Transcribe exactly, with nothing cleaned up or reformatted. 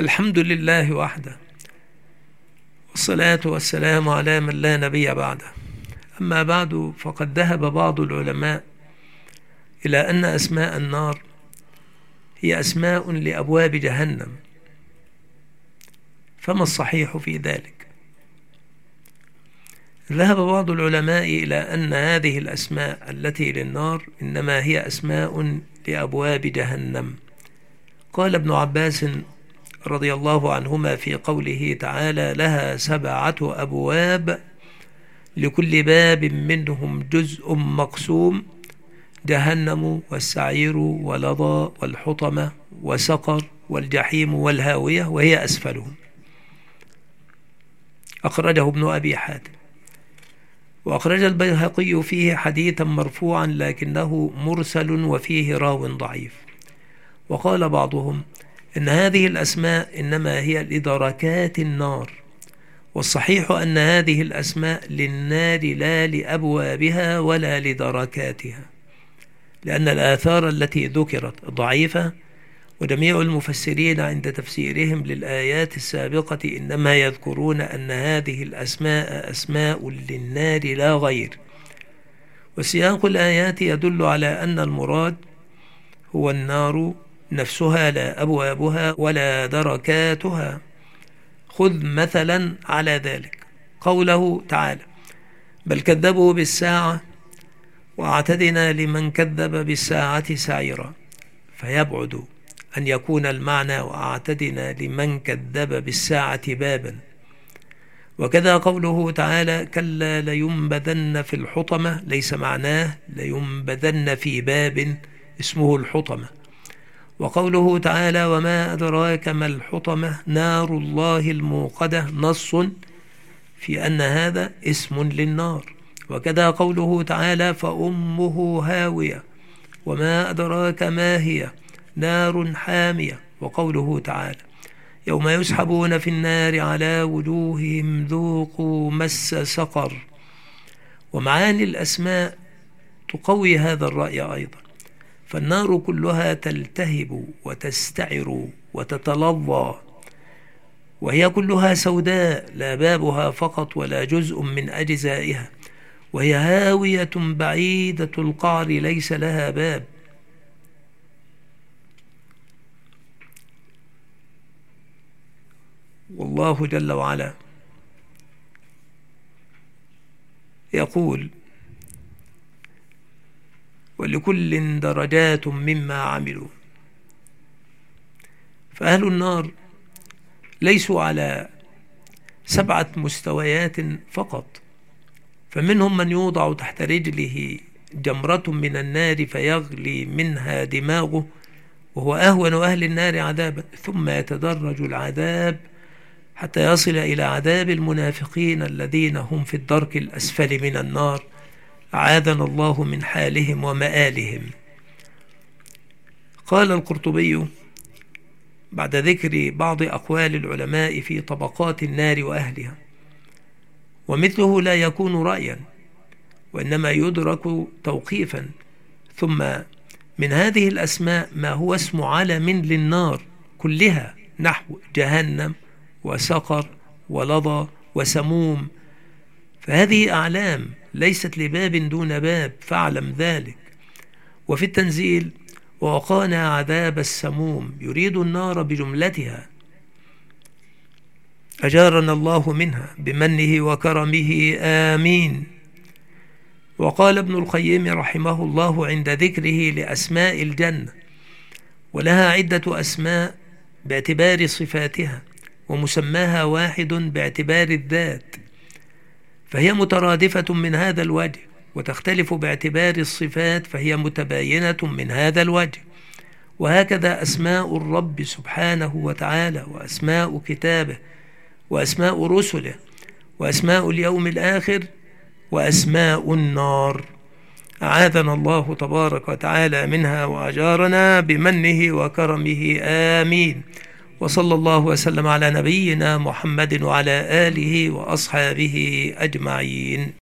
الحمد لله وحده، والصلاة والسلام على من لا نبي بعده. أما بعد، فقد ذهب بعض العلماء إلى أن أسماء النار هي أسماء لأبواب جهنم. فما الصحيح في ذلك؟ ذهب بعض العلماء إلى أن هذه الأسماء التي للنار إنما هي أسماء لأبواب جهنم. قال ابن عباس رضي الله عنهما في قوله تعالى: لها سبعة أبواب لكل باب منهم جزء مقسوم: جهنم والسعير ولظى والحطمة وسقر والجحيم والهاوية وهي أسفلهم. أخرجه ابن أبي حاتم. وأخرج البيهقي فيه حديثا مرفوعا لكنه مرسل وفيه راو ضعيف. وقال بعضهم إن هذه الأسماء إنما هي لدركات النار، والصحيح أن هذه الأسماء للنار لا لأبوابها ولا لدركاتها، لأن الآثار التي ذكرت ضعيفة، وجميع المفسرين عند تفسيرهم للآيات السابقة إنما يذكرون أن هذه الأسماء أسماء للنار لا غير. وسياق الآيات يدل على أن المراد هو النار نفسها لا أبوابها ولا دركاتها. خذ مثلا على ذلك قوله تعالى: بل كذبوا بالساعة وأعتدنا لمن كذب بالساعة سعيرا. فيبعد أن يكون المعنى وأعتدنا لمن كذب بالساعة بابا. وكذا قوله تعالى: كلا لينبذن في الحطمة، ليس معناه لينبذن في باب اسمه الحطمة. وقوله تعالى: وما أدراك ما الحطمة نار الله الموقدة، نص في أن هذا اسم للنار. وكذا قوله تعالى: فأمه هاوية، وما أدراك ما هي نار حامية. وقوله تعالى: يوم يسحبون في النار على وجوههم ذوقوا مس سقر. ومعاني الأسماء تقوي هذا الرأي أيضا، فالنار كلها تلتهب وتستعر وتتلظى، وهي كلها سوداء لا بابها فقط ولا جزء من أجزائها، وهي هاوية بعيدة القعر ليس لها باب. والله جل وعلا يقول: ولكل درجات مما عملوا. فأهل النار ليسوا على سبعة مستويات فقط، فمنهم من يوضع تحت رجله جمرة من النار فيغلي منها دماغه وهو أهون أهل النار عذابا، ثم يتدرج العذاب حتى يصل إلى عذاب المنافقين الذين هم في الدرك الأسفل من النار، أعاذنا الله من حالهم ومآلهم. قال القرطبي بعد ذكر بعض أقوال العلماء في طبقات النار وأهلها: ومثله لا يكون رأيا، وإنما يدرك توقيفا. ثم من هذه الأسماء ما هو اسم علم للنار كلها، نحو جهنم وسقر ولظى وسموم، فهذه أعلام ليست لباب دون باب، فاعلم ذلك. وفي التنزيل: ووقانا عذاب السموم، يريد النار بجملتها، أجارنا الله منها بمنه وكرمه، آمين. وقال ابن القيم رحمه الله عند ذكره لأسماء الجنة: ولها عدة أسماء باعتبار صفاتها، ومسماها واحد باعتبار الذات، فهي مترادفة من هذا الوجه، وتختلف باعتبار الصفات فهي متباينة من هذا الوجه. وهكذا أسماء الرب سبحانه وتعالى، وأسماء كتابه، وأسماء رسله، وأسماء اليوم الآخر، وأسماء النار، أعاذنا الله تبارك وتعالى منها وأجارنا بمنه وكرمه، آمين. وصلى الله وسلم على نبينا محمد وعلى آله وأصحابه أجمعين.